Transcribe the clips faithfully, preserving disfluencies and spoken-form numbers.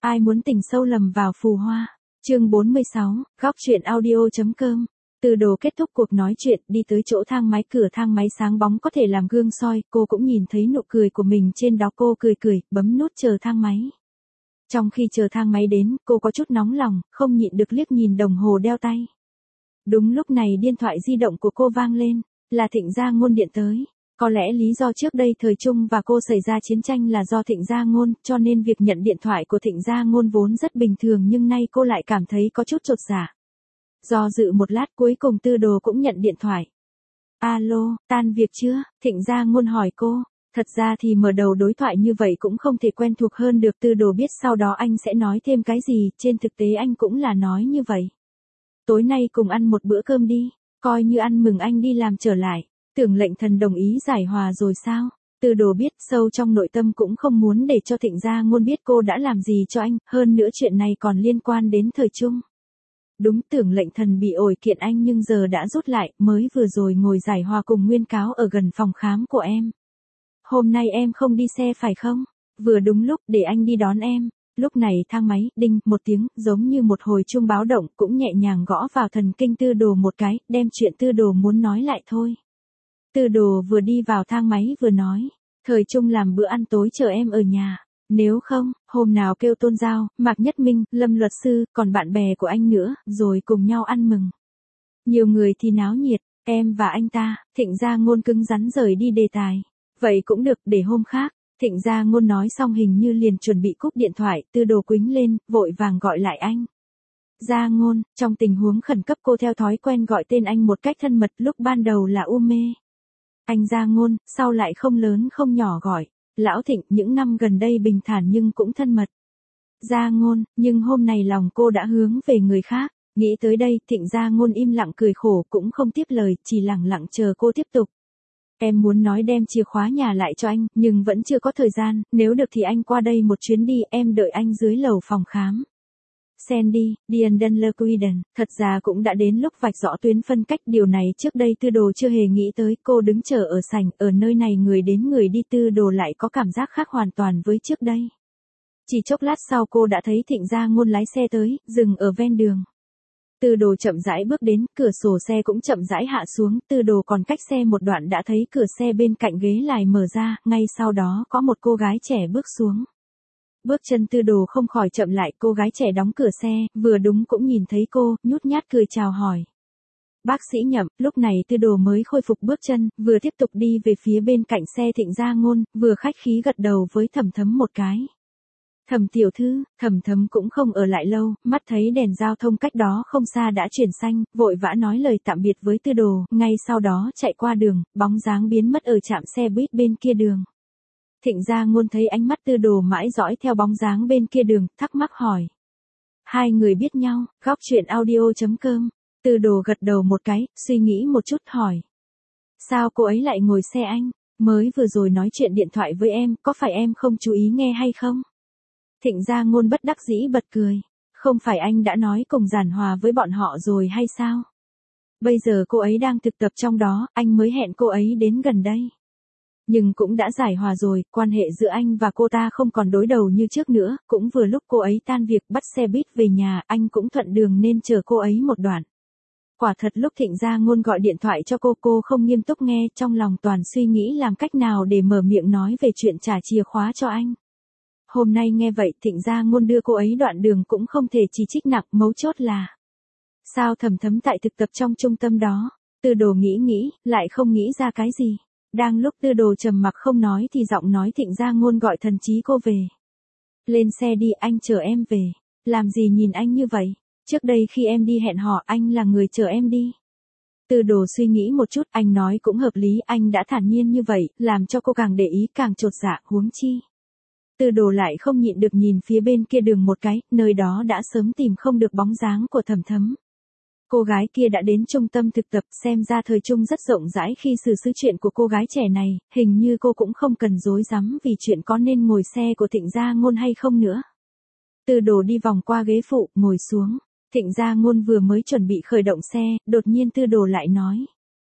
Ai muốn tình sâu lầm vào phù hoa. Chương bốn mươi sáu, góc truyện audio.com. Từ Đồ kết thúc cuộc nói chuyện, đi tới chỗ thang máy, cửa thang máy sáng bóng có thể làm gương soi, cô cũng nhìn thấy nụ cười của mình trên đó, cô cười cười, bấm nút chờ thang máy. Trong khi chờ thang máy đến, cô có chút nóng lòng, không nhịn được liếc nhìn đồng hồ đeo tay. Đúng lúc này điện thoại di động của cô vang lên, là Thịnh Gia Ngôn điện tới. Có lẽ lý do trước đây thời Trung và cô xảy ra chiến tranh là do Thịnh Gia Ngôn, cho nên việc nhận điện thoại của Thịnh Gia Ngôn vốn rất bình thường, nhưng nay cô lại cảm thấy có chút chột dạ. Do dự một lát cuối cùng Từ Đồ cũng nhận điện thoại. Alo, tan việc chưa? Thịnh Gia Ngôn hỏi cô. Thật ra thì mở đầu đối thoại như vậy cũng không thể quen thuộc hơn được, Từ Đồ biết sau đó anh sẽ nói thêm cái gì, trên thực tế anh cũng là nói như vậy. Tối nay cùng ăn một bữa cơm đi, coi như ăn mừng anh đi làm trở lại. Tưởng Lệnh Thần đồng ý giải hòa rồi sao? Từ Đồ biết sâu trong nội tâm cũng không muốn để cho Thịnh Gia Ngôn biết cô đã làm gì cho anh, hơn nữa chuyện này còn liên quan đến thời Trung. Đúng, Tưởng Lệnh Thần bị ổi kiện anh nhưng giờ đã rút lại, mới vừa rồi ngồi giải hòa cùng Nguyên Cáo ở gần phòng khám của em. Hôm nay em không đi xe phải không? Vừa đúng lúc, để anh đi đón em. Lúc này thang máy, đinh, một tiếng, giống như một hồi chuông báo động, cũng nhẹ nhàng gõ vào thần kinh Từ Đồ một cái, đem chuyện Từ Đồ muốn nói lại thôi. Từ Đồ vừa đi vào thang máy vừa nói, thời Trung làm bữa ăn tối chờ em ở nhà. Nếu không, hôm nào kêu Tôn Giao, Mạc Nhất Minh, Lâm luật sư, còn bạn bè của anh nữa, rồi cùng nhau ăn mừng. Nhiều người thì náo nhiệt, em và anh ta. Thịnh Gia Ngôn cứng rắn rời đi đề tài. Vậy cũng được, để hôm khác. Thịnh Gia Ngôn nói xong hình như liền chuẩn bị cúp điện thoại, Từ Đồ quính lên, vội vàng gọi lại anh. Gia Ngôn, trong tình huống khẩn cấp cô theo thói quen gọi tên anh một cách thân mật, lúc ban đầu là U Mê. Anh Gia Ngôn, sau lại không lớn không nhỏ gọi. Lão Thịnh, những năm gần đây bình thản nhưng cũng thân mật. Gia Ngôn, nhưng hôm nay lòng cô đã hướng về người khác. Nghĩ tới đây, Thịnh Gia Ngôn im lặng cười khổ, cũng không tiếp lời, chỉ lặng lặng chờ cô tiếp tục. Em muốn nói đem chìa khóa nhà lại cho anh, nhưng vẫn chưa có thời gian, nếu được thì anh qua đây một chuyến đi, em đợi anh dưới lầu phòng khám. Sandy, Diane Lequiden, thật ra cũng đã đến lúc vạch rõ tuyến phân cách, điều này trước đây Từ Đồ chưa hề nghĩ tới. Cô đứng chờ ở sảnh, ở nơi này người đến người đi, Từ Đồ lại có cảm giác khác hoàn toàn với trước đây. Chỉ chốc lát sau cô đã thấy Thịnh Gia Ngôn lái xe tới, dừng ở ven đường. Từ Đồ chậm rãi bước đến, cửa sổ xe cũng chậm rãi hạ xuống, Từ Đồ còn cách xe một đoạn đã thấy cửa xe bên cạnh ghế lái mở ra, ngay sau đó có một cô gái trẻ bước xuống. Bước chân Từ Đồ không khỏi chậm lại, cô gái trẻ đóng cửa xe, vừa đúng cũng nhìn thấy cô, nhút nhát cười chào hỏi. Bác sĩ Nhậm. Lúc này Từ Đồ mới khôi phục bước chân, vừa tiếp tục đi về phía bên cạnh xe Thịnh Gia Ngôn, vừa khách khí gật đầu với Thẩm Thấm một cái. Thẩm tiểu thư. Thẩm Thấm cũng không ở lại lâu, mắt thấy đèn giao thông cách đó không xa đã chuyển xanh, vội vã nói lời tạm biệt với Từ Đồ, ngay sau đó chạy qua đường, bóng dáng biến mất ở trạm xe buýt bên kia đường. Thịnh Gia Ngôn thấy ánh mắt Từ Đồ mãi dõi theo bóng dáng bên kia đường, thắc mắc hỏi. Hai người biết nhau. Góc truyện audio.com. Từ Đồ gật đầu một cái, suy nghĩ một chút hỏi. Sao cô ấy lại ngồi xe anh? Mới vừa rồi nói chuyện điện thoại với em, có phải em không chú ý nghe hay không? Thịnh Gia Ngôn bất đắc dĩ bật cười. Không phải anh đã nói cùng giản hòa với bọn họ rồi hay sao? Bây giờ cô ấy đang thực tập trong đó, anh mới hẹn cô ấy đến gần đây. Nhưng cũng đã giải hòa rồi, quan hệ giữa anh và cô ta không còn đối đầu như trước nữa, cũng vừa lúc cô ấy tan việc bắt xe buýt về nhà, anh cũng thuận đường nên chờ cô ấy một đoạn. Quả thật lúc Thịnh Gia Ngôn gọi điện thoại cho cô, cô không nghiêm túc nghe, trong lòng toàn suy nghĩ làm cách nào để mở miệng nói về chuyện trả chìa khóa cho anh. Hôm nay nghe vậy, Thịnh Gia Ngôn đưa cô ấy đoạn đường cũng không thể chỉ trích nặng, mấu chốt là sao Thẩm Thấm tại thực tập trong trung tâm đó. Từ Đồ nghĩ nghĩ, lại không nghĩ ra cái gì. Đang lúc Từ Đồ trầm mặc không nói thì giọng nói Thịnh Gia Ngôn gọi thần trí cô về. Lên xe đi, anh chờ em về. Làm gì nhìn anh như vậy? Trước đây khi em đi hẹn hò, anh là người chờ em đi. Từ Đồ suy nghĩ một chút, anh nói cũng hợp lý, anh đã thản nhiên như vậy, làm cho cô càng để ý càng chột dạ, huống chi. Từ Đồ lại không nhịn được nhìn phía bên kia đường một cái, nơi đó đã sớm tìm không được bóng dáng của Thẩm Thấm. Cô gái kia đã đến trung tâm thực tập, xem ra thời Trung rất rộng rãi khi xử sự chuyện của cô gái trẻ này, hình như cô cũng không cần rối rắm vì chuyện có nên ngồi xe của Thịnh Gia Ngôn hay không nữa. Từ Đồ đi vòng qua ghế phụ, ngồi xuống. Thịnh Gia Ngôn vừa mới chuẩn bị khởi động xe, đột nhiên Từ Đồ lại nói.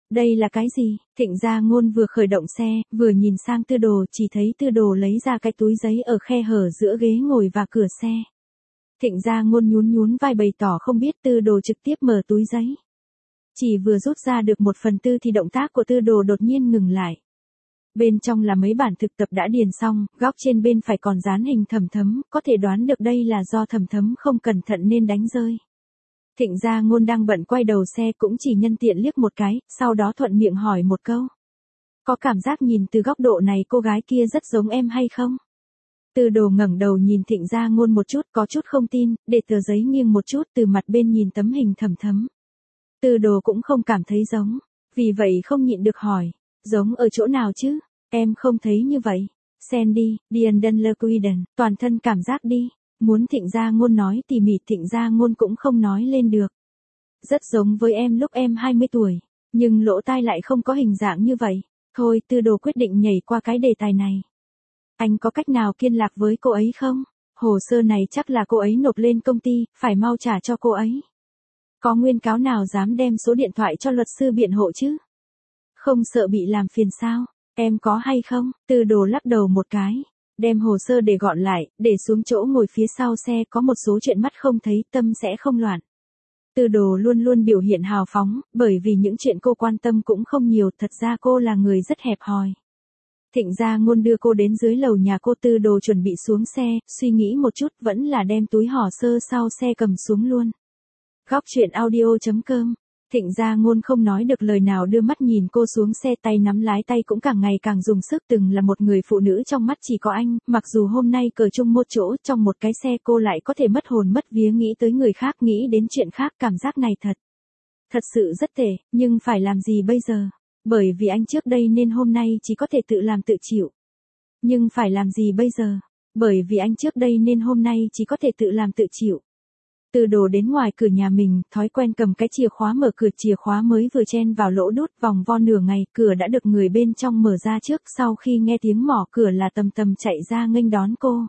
Đây là cái gì? Thịnh Gia Ngôn vừa khởi động xe, vừa nhìn sang Tư Đồ, chỉ thấy Tư Đồ lấy ra cái túi giấy ở khe hở giữa ghế ngồi và cửa xe. Thịnh Gia Ngôn nhún nhún vai bày tỏ không biết. Tư Đồ trực tiếp mở túi giấy. Chỉ vừa rút ra được một phần tư thì động tác của Tư Đồ đột nhiên ngừng lại. Bên trong là mấy bản thực tập đã điền xong, góc trên bên phải còn dán hình Thẩm Thấm, có thể đoán được đây là do Thẩm Thấm không cẩn thận nên đánh rơi. Thịnh Gia Ngôn đang bận quay đầu xe cũng chỉ nhân tiện liếc một cái, sau đó thuận miệng hỏi một câu. Có cảm giác nhìn từ góc độ này cô gái kia rất giống em hay không? Tư Đồ ngẩng đầu nhìn Thịnh Gia Ngôn một chút, có chút không tin, để tờ giấy nghiêng một chút từ mặt bên nhìn tấm hình Thẩm Thấm. Tư Đồ cũng không cảm thấy giống, vì vậy không nhịn được hỏi, giống ở chỗ nào chứ? Em không thấy như vậy. Sandy, Diane Lequiden, toàn thân cảm giác đi. Muốn Thịnh Gia Ngôn nói tỉ mỉ Thịnh Gia Ngôn cũng không nói lên được. Rất giống với em lúc em hai mươi tuổi, nhưng lỗ tai lại không có hình dạng như vậy. Thôi, Tư Đồ quyết định nhảy qua cái đề tài này. Anh có cách nào liên lạc với cô ấy không? Hồ sơ này chắc là cô ấy nộp lên công ty, phải mau trả cho cô ấy. Có nguyên cáo nào dám đem số điện thoại cho luật sư biện hộ chứ? Không sợ bị làm phiền sao? Em có hay không? Tư Đồ lắc đầu một cái. Đem hồ sơ để gọn lại, để xuống chỗ ngồi phía sau xe, có một số chuyện mắt không thấy, tâm sẽ không loạn. Tư Đồ luôn luôn biểu hiện hào phóng, bởi vì những chuyện cô quan tâm cũng không nhiều, thật ra cô là người rất hẹp hòi. Thịnh Gia Ngôn đưa cô đến dưới lầu nhà cô. Tư Đồ chuẩn bị xuống xe, suy nghĩ một chút vẫn là đem túi hồ sơ sau xe cầm xuống luôn. Góc truyện audio chấm com. Thịnh Gia Ngôn không nói được lời nào, đưa mắt nhìn cô xuống xe, tay nắm lái tay cũng càng ngày càng dùng sức. Từng là một người phụ nữ trong mắt chỉ có anh, mặc dù hôm nay cờ chung một chỗ trong một cái xe cô lại có thể mất hồn mất vía nghĩ tới người khác, nghĩ đến chuyện khác, cảm giác này thật. Thật sự rất tệ, nhưng phải làm gì bây giờ? Bởi vì anh trước đây nên hôm nay chỉ có thể tự làm tự chịu. Nhưng phải làm gì bây giờ? Bởi vì anh trước đây nên hôm nay chỉ có thể tự làm tự chịu. Tư Đồ đến ngoài cửa nhà mình, thói quen cầm cái chìa khóa mở cửa, chìa khóa mới vừa chen vào lỗ đút, vòng vo nửa ngày, cửa đã được người bên trong mở ra trước. Sau khi nghe tiếng mỏ cửa là Tầm Tầm chạy ra nghênh đón cô.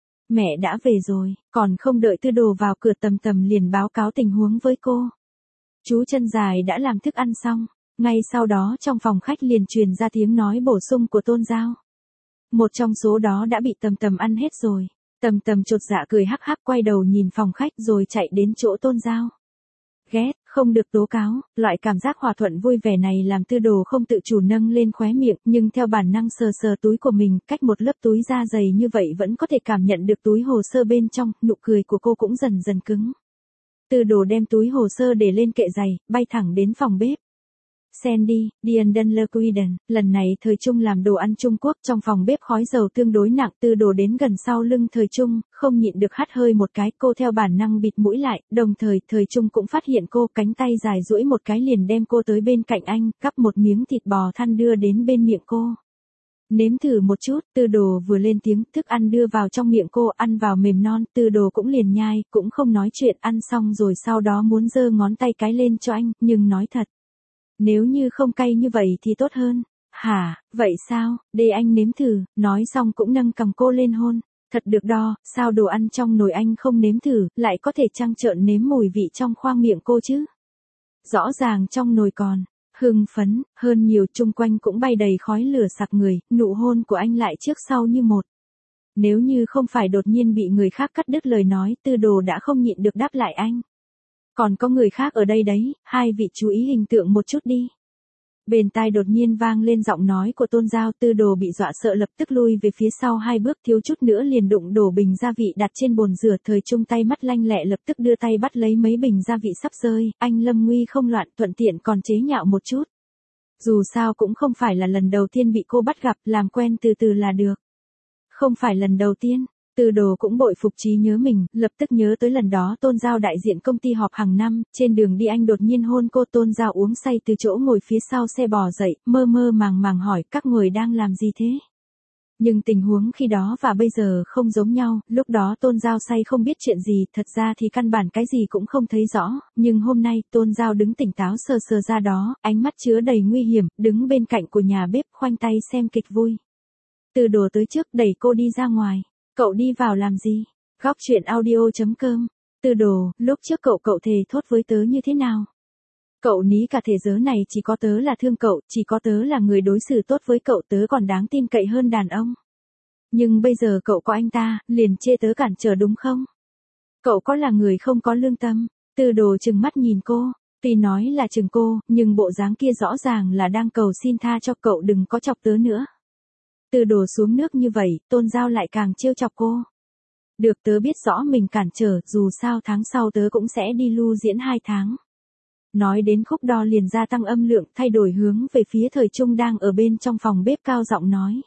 Mẹ đã về rồi, còn không đợi Tư Đồ vào cửa, Tầm Tầm liền báo cáo tình huống với cô. Chú Chân Dài đã làm thức ăn xong, ngay sau đó trong phòng khách liền truyền ra tiếng nói bổ sung của Tôn Giao. Một trong số đó đã bị Tầm Tầm ăn hết rồi. Tầm Tầm chột dạ cười hắc hắc, quay đầu nhìn phòng khách rồi chạy đến chỗ Tôn Giao. Ghét, không được tố cáo, loại cảm giác hòa thuận vui vẻ này làm Tư Đồ không tự chủ nâng lên khóe miệng, nhưng theo bản năng sờ sờ túi của mình, cách một lớp túi da dày như vậy vẫn có thể cảm nhận được túi hồ sơ bên trong, nụ cười của cô cũng dần dần cứng. Tư Đồ đem túi hồ sơ để lên kệ giày, bay thẳng đến phòng bếp. Sandy, Diane Lequiden, lần này Thời Trung làm đồ ăn Trung Quốc, trong phòng bếp khói dầu tương đối nặng. Tư Đồ đến gần sau lưng Thời Trung, không nhịn được hắt hơi một cái, cô theo bản năng bịt mũi lại, đồng thời Thời Trung cũng phát hiện cô, cánh tay dài duỗi một cái liền đem cô tới bên cạnh anh, cắp một miếng thịt bò thăn đưa đến bên miệng cô. Nếm thử một chút. Tư Đồ vừa lên tiếng, thức ăn đưa vào trong miệng cô, ăn vào mềm non. Tư Đồ cũng liền nhai, cũng không nói chuyện, ăn xong rồi sau đó muốn giơ ngón tay cái lên cho anh, nhưng nói thật. Nếu như không cay như vậy thì tốt hơn. Hả, vậy sao, để anh nếm thử, nói xong cũng nâng cầm cô lên hôn. Thật được đo, sao đồ ăn trong nồi anh không nếm thử, lại có thể trăng trợn nếm mùi vị trong khoang miệng cô chứ. Rõ ràng trong nồi còn, hưng phấn, hơn nhiều, chung quanh cũng bay đầy khói lửa sặc người, nụ hôn của anh lại trước sau như một. Nếu như không phải đột nhiên bị người khác cắt đứt lời nói, Tư Đồ đã không nhịn được đáp lại anh. Còn có người khác ở đây đấy, hai vị chú ý hình tượng một chút đi. Bên tai đột nhiên vang lên giọng nói của Tôn Giao. Tư Đồ bị dọa sợ lập tức lui về phía sau hai bước, thiếu chút nữa liền đụng đổ bình gia vị đặt trên bồn rửa. Thời Trung tay mắt lanh lẹ lập tức đưa tay bắt lấy mấy bình gia vị sắp rơi, anh lâm nguy không loạn, thuận tiện còn chế nhạo một chút. Dù sao cũng không phải là lần đầu tiên bị cô bắt gặp, làm quen từ từ là được. Không phải lần đầu tiên. Tư Đồ cũng bội phục trí nhớ mình, lập tức nhớ tới lần đó Tôn Giao đại diện công ty họp hàng năm, trên đường đi anh đột nhiên hôn cô. Tôn Giao uống say từ chỗ ngồi phía sau xe bò dậy, mơ mơ màng màng hỏi các người đang làm gì thế? Nhưng tình huống khi đó và bây giờ không giống nhau, lúc đó Tôn Giao say không biết chuyện gì, thật ra thì căn bản cái gì cũng không thấy rõ, nhưng hôm nay Tôn Giao đứng tỉnh táo sờ sờ ra đó, ánh mắt chứa đầy nguy hiểm, đứng bên cạnh của nhà bếp khoanh tay xem kịch vui. Tư Đồ tới trước đẩy cô đi ra ngoài. Cậu đi vào làm gì? Góc truyện audio chấm com. Tư Đồ, lúc trước cậu cậu thề thốt với tớ như thế nào? Cậu ní cả thế giới này chỉ có tớ là thương cậu, chỉ có tớ là người đối xử tốt với cậu, tớ còn đáng tin cậy hơn đàn ông. Nhưng bây giờ cậu có anh ta, liền chê tớ cản trở đúng không? Cậu có là người không có lương tâm. Tư Đồ trừng mắt nhìn cô, tuy nói là chừng cô, nhưng bộ dáng kia rõ ràng là đang cầu xin tha cho cậu đừng có chọc tớ nữa. Tư Đồ xuống nước như vậy, Tôn Giao lại càng trêu chọc cô. Được, tớ biết rõ mình cản trở, dù sao tháng sau tớ cũng sẽ đi lưu diễn hai tháng. Nói đến khúc đo liền gia tăng âm lượng, thay đổi hướng về phía Thời Trung đang ở bên trong phòng bếp, cao giọng nói.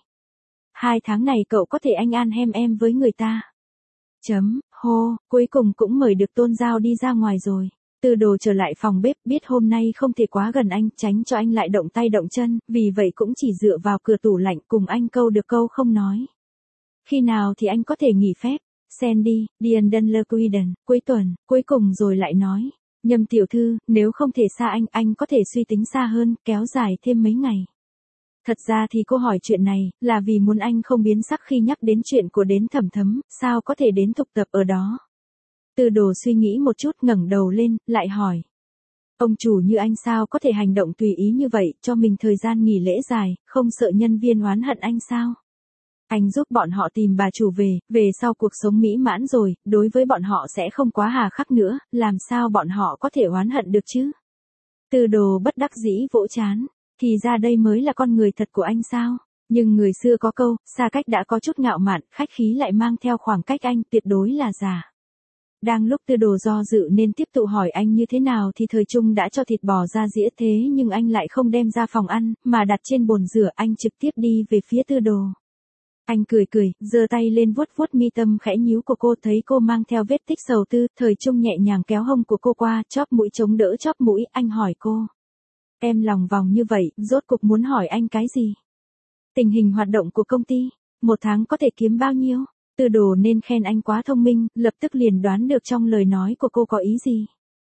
Hai tháng này cậu có thể anh an hem em với người ta. Chấm, hô, cuối cùng cũng mời được Tôn Giao đi ra ngoài rồi. Tư Đồ trở lại phòng bếp, biết hôm nay không thể quá gần anh, tránh cho anh lại động tay động chân, vì vậy cũng chỉ dựa vào cửa tủ lạnh cùng anh câu được câu không nói. Khi nào thì anh có thể nghỉ phép? Sandy, Diane Queden, cuối tuần, cuối cùng rồi lại nói. Nhâm tiểu thư, nếu không thể xa anh, anh có thể suy tính xa hơn, kéo dài thêm mấy ngày. Thật ra thì cô hỏi chuyện này, là vì muốn anh không biến sắc khi nhắc đến chuyện của đến Thẩm Thấm, sao có thể đến thực tập ở đó. Tư Đồ suy nghĩ một chút, ngẩng đầu lên, lại hỏi. Ông chủ như anh sao có thể hành động tùy ý như vậy, cho mình thời gian nghỉ lễ dài, không sợ nhân viên oán hận anh sao? Anh giúp bọn họ tìm bà chủ về, về sau cuộc sống mỹ mãn rồi, đối với bọn họ sẽ không quá hà khắc nữa, làm sao bọn họ có thể oán hận được chứ? Tư Đồ bất đắc dĩ vỗ chán, thì ra đây mới là con người thật của anh sao? Nhưng người xưa có câu, xa cách đã có chút ngạo mạn, khách khí lại mang theo khoảng cách anh, tuyệt đối là giả. Đang lúc Tư Đồ do dự nên tiếp tục hỏi anh như thế nào thì Thời Trung đã cho thịt bò ra dĩa, thế nhưng anh lại không đem ra phòng ăn, mà đặt trên bồn rửa, anh trực tiếp đi về phía Tư Đồ. Anh cười cười, giơ tay lên vuốt vuốt mi tâm khẽ nhíu của cô, thấy cô mang theo vết tích sầu tư, Thời Trung nhẹ nhàng kéo hông của cô qua, chóp mũi chống đỡ chóp mũi, anh hỏi cô. Em lòng vòng như vậy, rốt cục muốn hỏi anh cái gì? Tình hình hoạt động của công ty, một tháng có thể kiếm bao nhiêu? Tư Đồ nên khen anh quá thông minh, lập tức liền đoán được trong lời nói của cô có ý gì.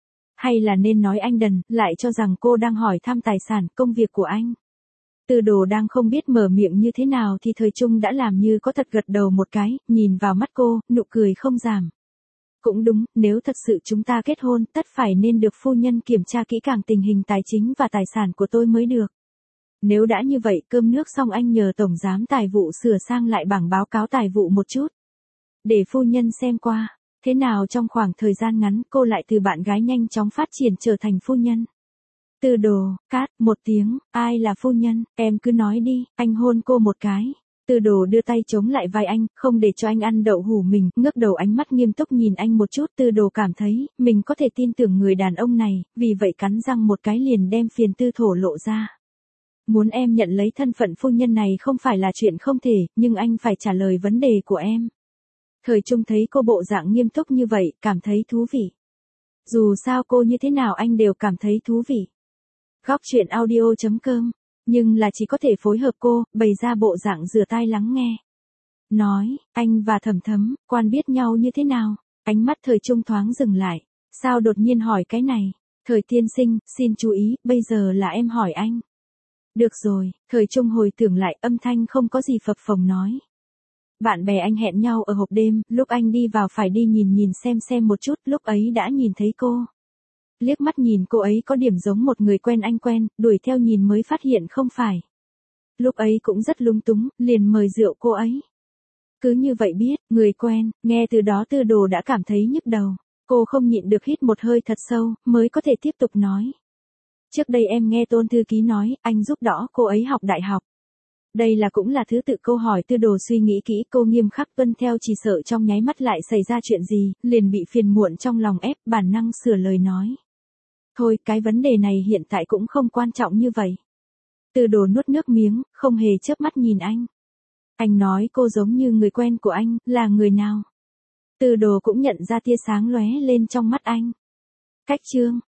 Hay là nên nói anh đần, lại cho rằng cô đang hỏi thăm tài sản, công việc của anh. Tư Đồ đang không biết mở miệng như thế nào thì Thời Trung đã làm như có thật gật đầu một cái, nhìn vào mắt cô, nụ cười không giảm. Cũng đúng, nếu thật sự chúng ta kết hôn, tất phải nên được phu nhân kiểm tra kỹ càng tình hình tài chính và tài sản của tôi mới được. Nếu đã như vậy, cơm nước xong anh nhờ Tổng giám Tài vụ sửa sang lại bảng báo cáo tài vụ một chút. Để phu nhân xem qua, thế nào trong khoảng thời gian ngắn cô lại từ bạn gái nhanh chóng phát triển trở thành phu nhân. Tư Đồ, cát, một tiếng, ai là phu nhân, em cứ nói đi, anh hôn cô một cái. Tư Đồ đưa tay chống lại vai anh, không để cho anh ăn đậu hủ mình, ngước đầu ánh mắt nghiêm túc nhìn anh một chút. Tư Đồ cảm thấy, mình có thể tin tưởng người đàn ông này, vì vậy cắn răng một cái liền đem phiền tư thổ lộ ra. Muốn em nhận lấy thân phận phu nhân này không phải là chuyện không thể, nhưng anh phải trả lời vấn đề của em. Thời Trung thấy cô bộ dạng nghiêm túc như vậy, cảm thấy thú vị. Dù sao cô như thế nào anh đều cảm thấy thú vị. Góc truyện audio chấm com, nhưng là chỉ có thể phối hợp cô, bày ra bộ dạng rửa tai lắng nghe. Nói, anh và Thẩm Thấm, quan biết nhau như thế nào? Ánh mắt Thời Trung thoáng dừng lại. Sao đột nhiên hỏi cái này? Thời tiên sinh, xin chú ý, bây giờ là em hỏi anh. Được rồi, Thời Trung hồi tưởng lại, âm thanh không có gì phập phồng nói. Bạn bè anh hẹn nhau ở hộp đêm, lúc anh đi vào phải đi nhìn nhìn xem xem một chút, lúc ấy đã nhìn thấy cô. Liếc mắt nhìn cô ấy có điểm giống một người quen anh quen, đuổi theo nhìn mới phát hiện không phải. Lúc ấy cũng rất lung túng, liền mời rượu cô ấy. Cứ như vậy biết, người quen, nghe từ đó Tư Đồ đã cảm thấy nhức đầu. Cô không nhịn được hít một hơi thật sâu, mới có thể tiếp tục nói. Trước đây em nghe Tôn thư ký nói, anh giúp đỡ cô ấy học đại học. Đây là cũng là thứ tự câu hỏi. Tư Đồ suy nghĩ kỹ, cô nghiêm khắc tuân theo, chỉ sợ trong nháy mắt lại xảy ra chuyện gì, liền bị phiền muộn trong lòng ép, bản năng sửa lời nói. Thôi, cái vấn đề này hiện tại cũng không quan trọng như vậy. Tư Đồ nuốt nước miếng, không hề chớp mắt nhìn anh. Anh nói cô giống như người quen của anh, là người nào? Tư Đồ cũng nhận ra tia sáng lóe lên trong mắt anh. Cách Trương,